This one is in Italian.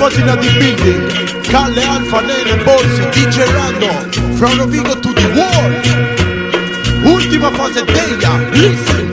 fase in the building. Calle Alfa, Nene, Borsi, DJ Rando, from Rovigo to the world. Ultima fase deglia, listen.